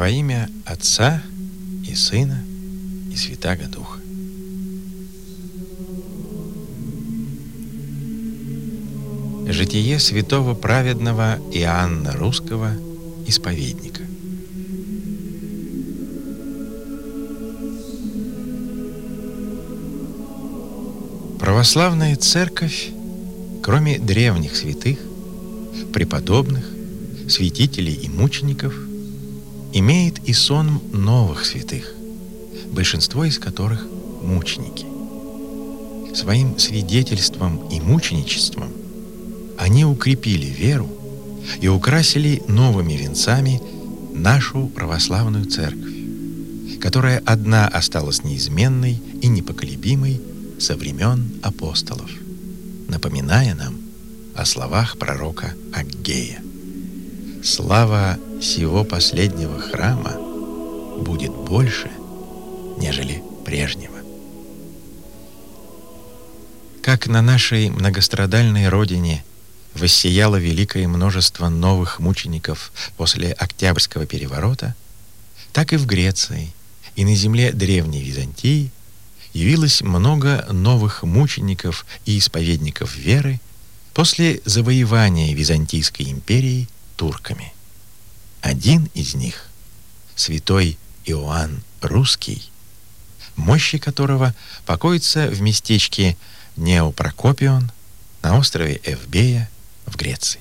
Во имя Отца и Сына и Святаго Духа. Житие святого праведного Иоанна Русского, исповедника. Православная церковь, кроме древних святых, преподобных, святителей и мучеников, имеет и сон новых святых, большинство из которых мученики. Своим свидетельством и мученичеством они укрепили веру и украсили новыми венцами нашу православную церковь, которая одна осталась неизменной и непоколебимой со времен апостолов, напоминая нам о словах пророка Аггея: «Слава сего последнего храма будет больше, нежели прежнего». Как на нашей многострадальной родине воссияло великое множество новых мучеников после Октябрьского переворота, так и в Греции и на земле древней Византии явилось много новых мучеников и исповедников веры после завоевания Византийской империи турками. Один из них, святой Иоанн Русский, мощи которого покоится в местечке Неопрокопион на острове Эвбея в Греции.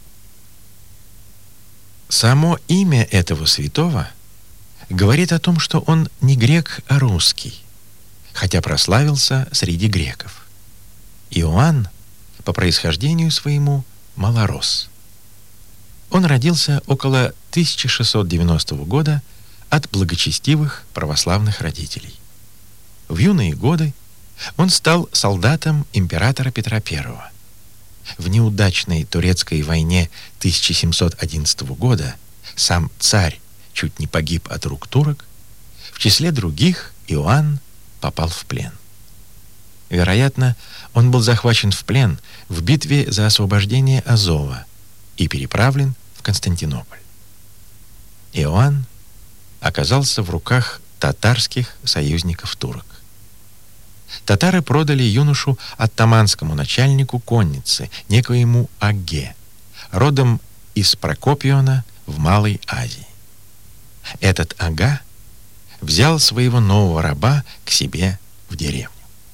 Само имя этого святого говорит о том, что он не грек, а русский, хотя прославился среди греков. Иоанн по происхождению своему малорос. Он родился около 1690 года от благочестивых православных родителей. В юные годы он стал солдатом императора Петра I. В неудачной турецкой войне 1711 года сам царь чуть не погиб от рук турок. В числе других Иоанн попал в плен. Вероятно, он был захвачен в плен в битве за освобождение Азова и переправлен в Константинополь. Иоанн оказался в руках татарских союзников турок. Татары продали юношу оттаманскому начальнику конницы, некоему Агге, родом из Прокопиона в Малой Азии. Этот Ага взял своего нового раба к себе в деревню.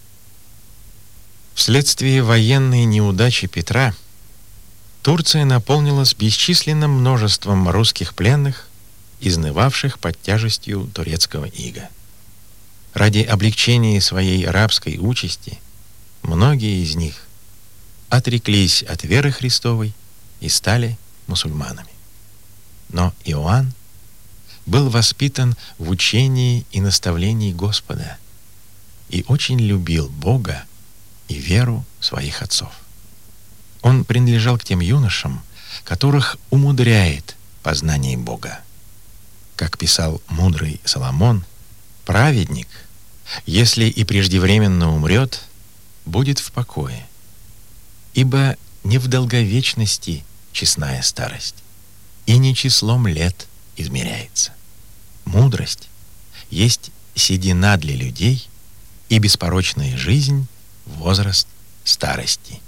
Вследствие военной неудачи Петра Турция наполнилась бесчисленным множеством русских пленных, изнывавших под тяжестью турецкого ига. Ради облегчения своей рабской участи многие из них отреклись от веры Христовой и стали мусульманами. Но Иоанн был воспитан в учении и наставлении Господа и очень любил Бога и веру своих отцов. Он принадлежал к тем юношам, которых умудряет познание Бога. Как писал мудрый Соломон, праведник, если и преждевременно умрет, будет в покое, ибо не в долговечности честная старость, и не числом лет измеряется. Мудрость есть седина для людей и беспорочная жизнь — возраст старости.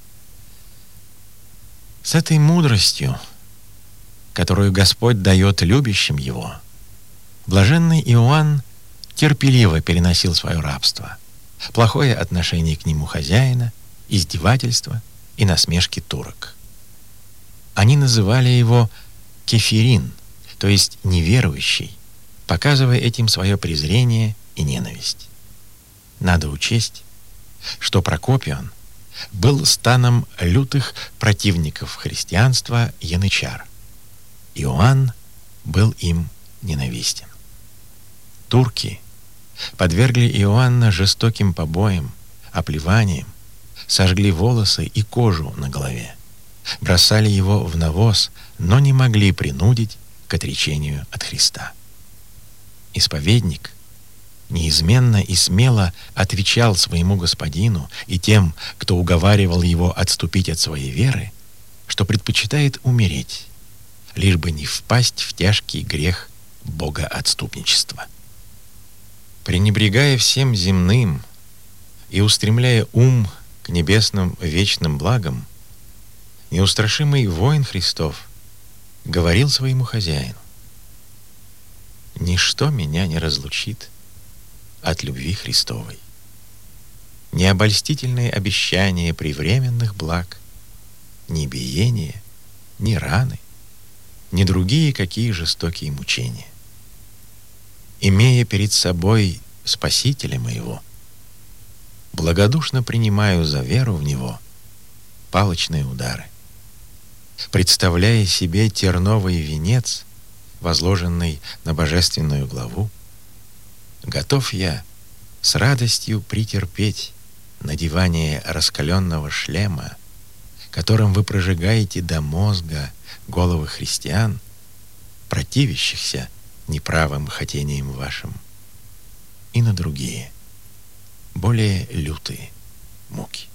С этой мудростью, которую Господь дает любящим Его, блаженный Иоанн терпеливо переносил свое рабство, плохое отношение к нему хозяина, издевательства и насмешки турок. Они называли его кефирин, то есть неверующий, показывая этим свое презрение и ненависть. Надо учесть, что Прокопион был станом лютых противников христианства янычар. Иоанн был им ненавистен. Турки подвергли Иоанна жестоким побоям, оплеваниям, сожгли волосы и кожу на голове, бросали его в навоз, но не могли принудить к отречению от Христа. Исповедник неизменно и смело отвечал своему господину и тем, кто уговаривал его отступить от своей веры, что предпочитает умереть, лишь бы не впасть в тяжкий грех богоотступничества. Пренебрегая всем земным и устремляя ум к небесным вечным благам, неустрашимый воин Христов говорил своему хозяину: «Ничто меня не разлучит от любви Христовой. Ни обольстительные обещания привременных благ, ни биение, ни раны, ни другие какие жестокие мучения. Имея перед собой Спасителя моего, благодушно принимаю за веру в Него палочные удары, представляя себе терновый венец, возложенный на божественную главу. Готов я с радостью претерпеть надевание раскаленного шлема, которым вы прожигаете до мозга головы христиан, противящихся неправым хотениям вашим, и на другие, более лютые муки.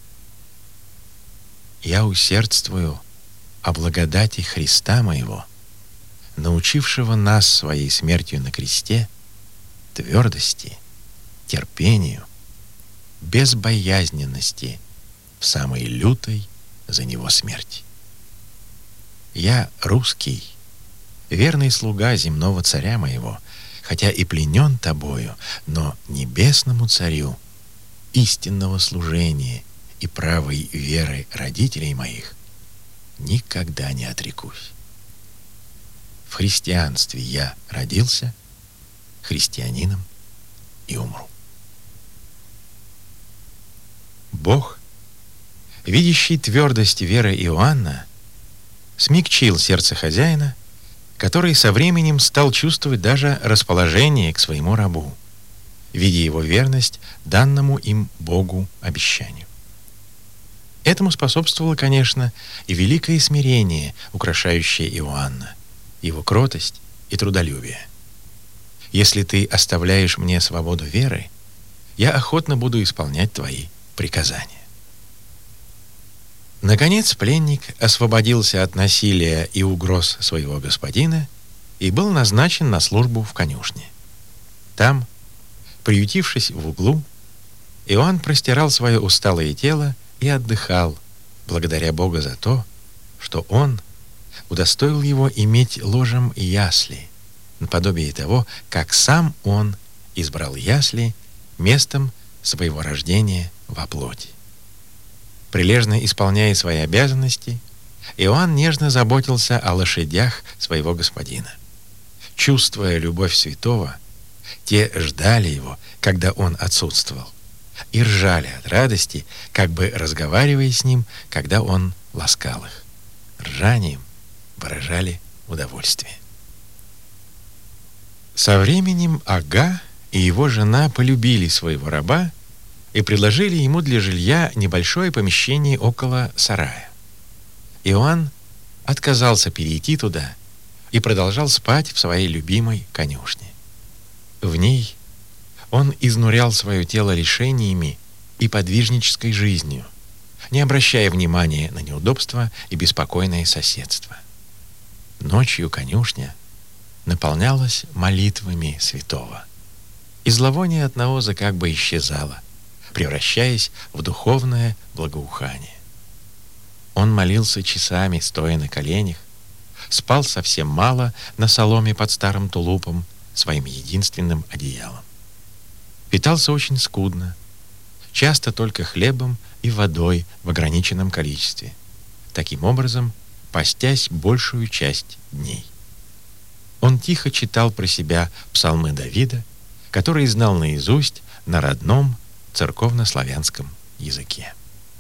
Я усердствую о благодати Христа моего, научившего нас своей смертью на кресте твердости, терпению, безбоязненности в самой лютой за него смерти. Я русский, верный слуга земного царя моего, хотя и пленен тобою, но небесному царю истинного служения и правой веры родителей моих никогда не отрекусь. В христианстве я родился, христианином и умру». Бог, видящий твердость веры Иоанна, смягчил сердце хозяина, который со временем стал чувствовать даже расположение к своему рабу, видя его верность данному им Богу обещанию. Этому способствовало, конечно, и великое смирение, украшающее Иоанна, его кротость и трудолюбие. «Если ты оставляешь мне свободу веры, я охотно буду исполнять твои приказания». Наконец пленник освободился от насилия и угроз своего господина и был назначен на службу в конюшне. Там, приютившись в углу, Иоанн простирал свое усталое тело и отдыхал, благодаря Бога за то, что Он удостоил его иметь ложем ясли, наподобие того, как сам Он избрал ясли местом своего рождения во плоти. Прилежно исполняя свои обязанности, Иоанн нежно заботился о лошадях своего господина. Чувствуя любовь святого, те ждали его, когда он отсутствовал, и ржали от радости, как бы разговаривая с ним, когда он ласкал их. Ржанием выражали удовольствие. Со временем Ага и его жена полюбили своего раба и предложили ему для жилья небольшое помещение около сарая. Иоанн отказался перейти туда и продолжал спать в своей любимой конюшне. В ней он изнурял свое тело лишениями и подвижнической жизнью, не обращая внимания на неудобства и беспокойное соседство. Ночью конюшня наполнялась молитвами святого, и зловоние от навоза как бы исчезало, превращаясь в духовное благоухание. Он молился часами, стоя на коленях, спал совсем мало на соломе под старым тулупом, своим единственным одеялом. Питался очень скудно, часто только хлебом и водой в ограниченном количестве, таким образом постясь большую часть дней. Он тихо читал про себя псалмы Давида, который знал наизусть на родном церковно-славянском языке.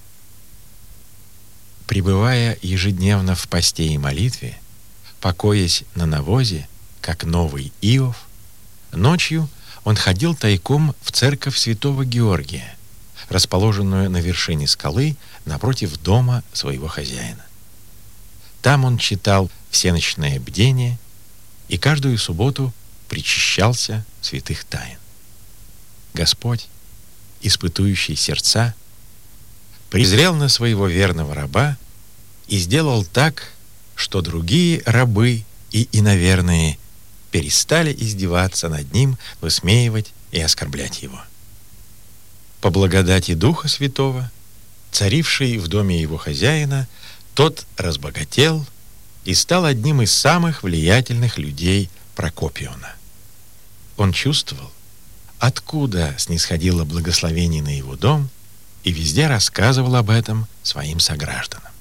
Пребывая ежедневно в посте и молитве, покоясь на навозе, как новый Иов, ночью он ходил тайком в церковь святого Георгия, расположенную на вершине скалы напротив дома своего хозяина. Там он читал всеночное бдение и каждую субботу причащался святых тайн. Господь, испытующий сердца, презрел на своего верного раба и сделал так, что другие рабы и иноверные перестали издеваться над ним, высмеивать и оскорблять его. По благодати Духа Святого, царивший в доме его хозяина, тот разбогател и стал одним из самых влиятельных людей Прокопиона. Он чувствовал, откуда снисходило благословение на его дом, и везде рассказывал об этом своим согражданам.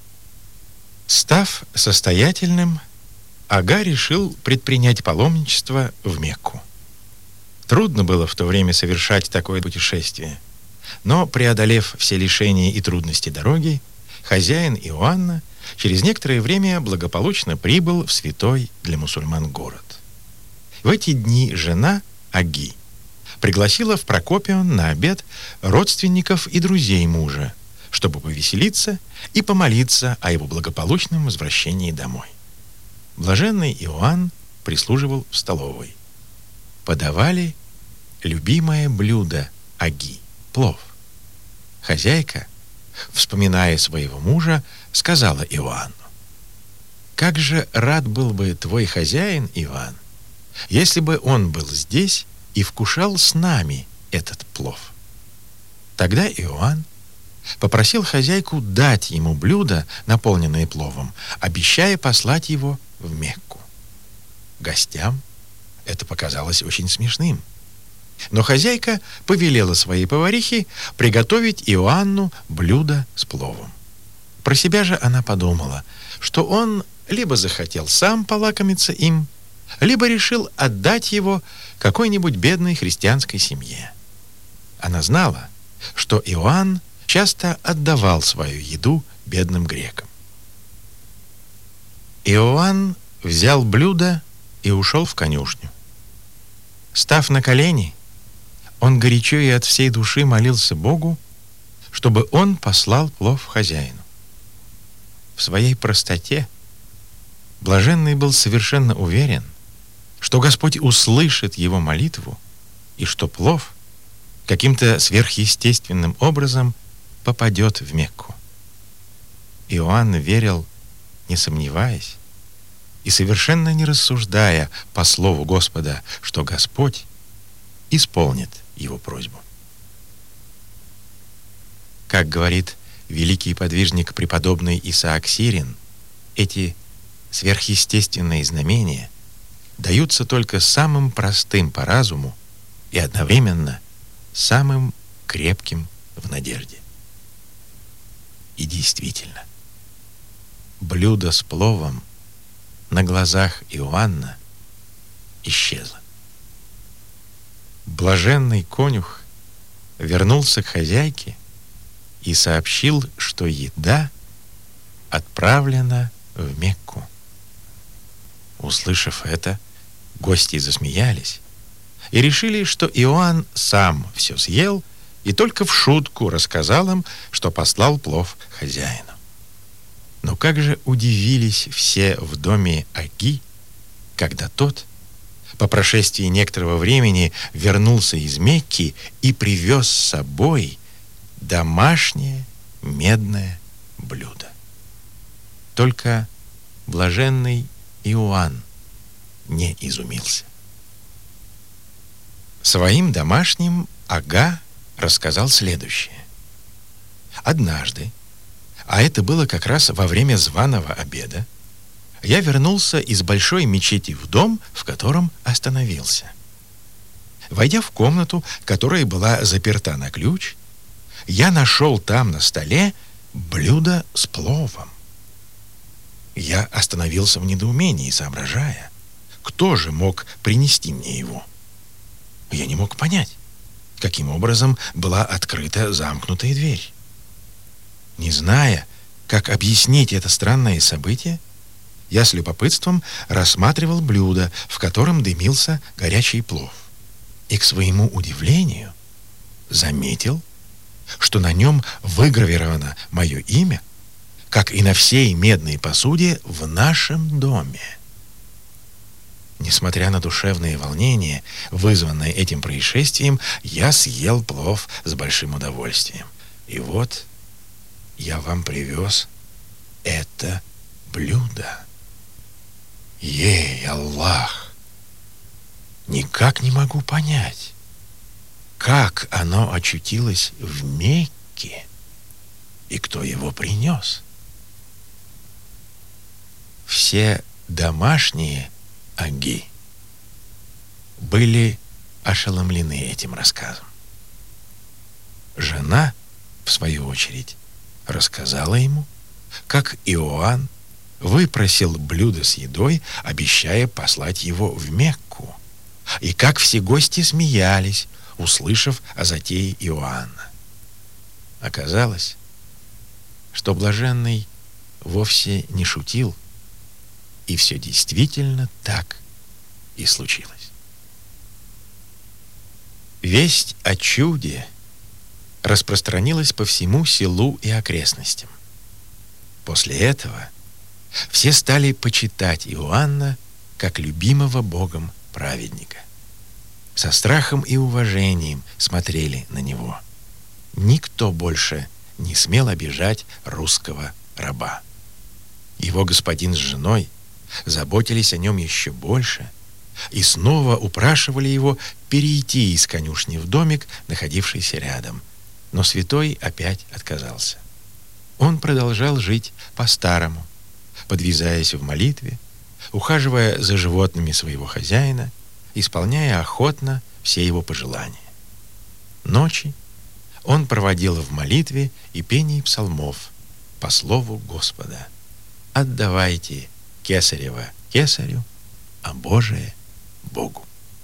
Став состоятельным, Ага решил предпринять паломничество в Мекку. Трудно было в то время совершать такое путешествие, но, преодолев все лишения и трудности дороги, хозяин Иоанна через некоторое время благополучно прибыл в святой для мусульман город. В эти дни жена Аги пригласила в Прокопион на обед родственников и друзей мужа, чтобы повеселиться и помолиться о его благополучном возвращении домой. Блаженный Иоанн прислуживал в столовой. Подавали любимое блюдо Аги — плов. Хозяйка, вспоминая своего мужа, сказала Иоанну: «Как же рад был бы твой хозяин, Иоанн, если бы он был здесь и вкушал с нами этот плов». Тогда Иоанн попросил хозяйку дать ему блюдо, наполненное пловом, обещая послать его в Мекку. Гостям это показалось очень смешным, но хозяйка повелела своей поварихе приготовить Иоанну блюдо с пловом. Про себя же она подумала, что он либо захотел сам полакомиться им, либо решил отдать его какой-нибудь бедной христианской семье. Она знала, что Иоанн часто отдавал свою еду бедным грекам. Иоанн взял блюдо и ушел в конюшню. Став на колени, он горячо и от всей души молился Богу, чтобы он послал плов хозяину. В своей простоте блаженный был совершенно уверен, что Господь услышит его молитву и что плов каким-то сверхъестественным образом попадет в Мекку. Иоанн верил, не сомневаясь, и совершенно не рассуждая по слову Господа, что Господь исполнит его просьбу. Как говорит великий подвижник преподобный Исаак Сирин, эти сверхъестественные знамения даются только самым простым по разуму и одновременно самым крепким в надежде. И действительно, блюдо с пловом на глазах Иоанна исчезло. Блаженный конюх вернулся к хозяйке и сообщил, что еда отправлена в Мекку. Услышав это, гости засмеялись и решили, что Иоанн сам все съел и только в шутку рассказал им, что послал плов хозяину. Но как же удивились все в доме Аги, когда тот по прошествии некоторого времени вернулся из Мекки и привез с собой домашнее медное блюдо. Только блаженный Иоанн не изумился. Своим домашним Ага рассказал следующее. Однажды, а это было как раз во время званого обеда, я вернулся из большой мечети в дом, в котором остановился. Войдя в комнату, которая была заперта на ключ, я нашел там на столе блюдо с пловом. Я остановился в недоумении, соображая, кто же мог принести мне его. Я не мог понять, каким образом была открыта замкнутая дверь. Не зная, как объяснить это странное событие, я с любопытством рассматривал блюдо, в котором дымился горячий плов, и, к своему удивлению, заметил, что на нем выгравировано мое имя, как и на всей медной посуде в нашем доме. Несмотря на душевное волнение, вызванное этим происшествием, я съел плов с большим удовольствием. И вот я вам привез это блюдо. Ей, Аллах! Никак не могу понять, как оно очутилось в Мекке и кто его принес. Все домашние аги были ошеломлены этим рассказом. Жена, в свою очередь, рассказала ему, как Иоанн выпросил блюдо с едой, обещая послать его в Мекку, и как все гости смеялись, услышав о затее Иоанна. Оказалось, что блаженный вовсе не шутил, и все действительно так и случилось. Весть о чуде распространилась по всему селу и окрестностям. После этого все стали почитать Иоанна как любимого Богом праведника. Со страхом и уважением смотрели на него. Никто больше не смел обижать русского раба. Его господин с женой заботились о нем еще больше и снова упрашивали его перейти из конюшни в домик, находившийся рядом. Но святой опять отказался. Он продолжал жить по-старому, подвязаясь в молитве, ухаживая за животными своего хозяина, исполняя охотно все его пожелания. Ночи он проводил в молитве и пении псалмов по слову Господа: «Отдавайте кесарево кесарю, а Божие Богу».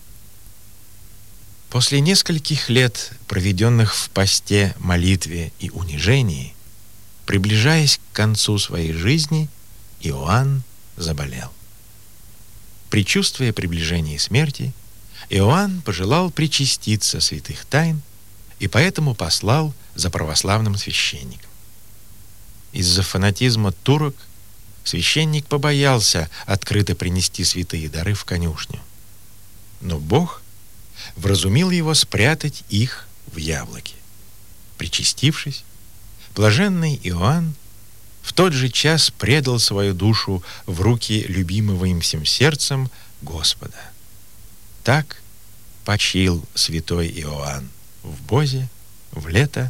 После нескольких лет, проведенных в посте, молитве и унижении, приближаясь к концу своей жизни, Иоанн заболел. Предчувствуя приближение смерти, Иоанн пожелал причаститься святых тайн и поэтому послал за православным священником. Из-за фанатизма турок священник побоялся открыто принести святые дары в конюшню. Но Бог вразумил его спрятать их в яблоке. Причастившись, блаженный Иоанн в тот же час предал свою душу в руки любимого им всем сердцем Господа. Так почил святой Иоанн в Бозе в лето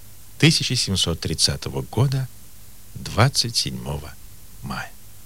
1730 года, 27 мая.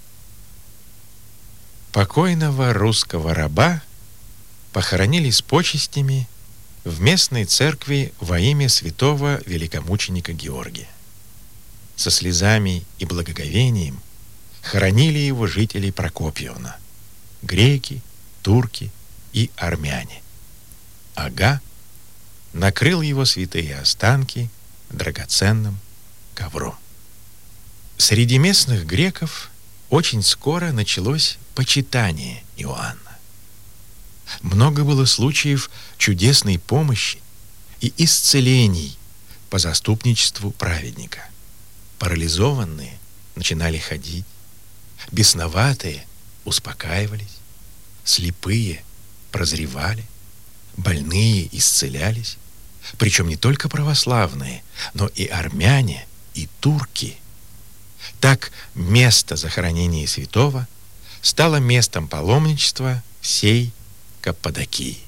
Покойного русского раба похоронили с почестями в местной церкви во имя святого великомученика Георгия. Со слезами и благоговением хоронили его жители Прокопьевна: греки, турки и армяне. Ага накрыл его святые останки драгоценным ковром. Среди местных греков очень скоро началось почитание Иоанна. Много было случаев чудесной помощи и исцелений по заступничеству праведника. Парализованные начинали ходить, бесноватые успокаивались, слепые прозревали, больные исцелялись, причем не только православные, но и армяне, и турки. Так место захоронения святого стало местом паломничества всей Каппадокии.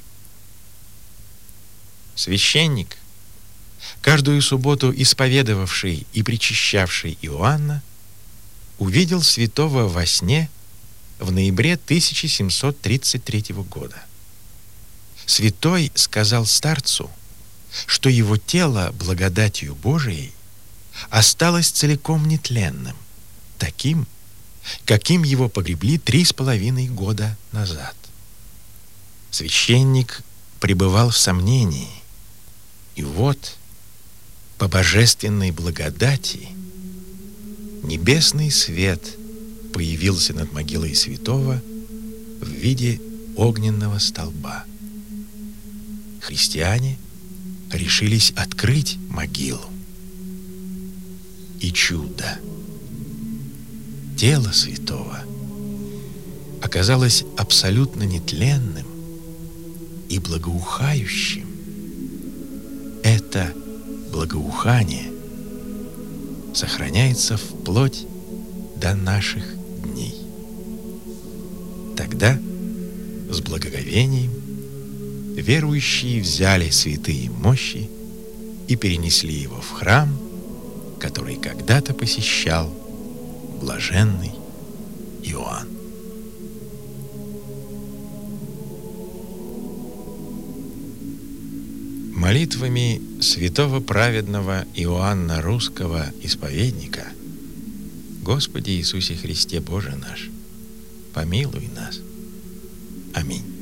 Священник, каждую субботу исповедовавший и причащавший Иоанна, увидел святого во сне в ноябре 1733 года. Святой сказал старцу, что его тело благодатью Божией осталось целиком нетленным, таким, каким его погребли 3,5 года назад. Священник пребывал в сомнении, и вот, по божественной благодати, небесный свет появился над могилой святого в виде огненного столба. Христиане решились открыть могилу. И чудо! Тело святого оказалось абсолютно нетленным и благоухающим. Это благоухание сохраняется вплоть до наших дней. Тогда с благоговением верующие взяли святые мощи и перенесли его в храм, который когда-то посещал блаженный Иоанн. Молитвами святого праведного Иоанна Русского исповедника: Господи Иисусе Христе, Боже наш, помилуй нас. Аминь.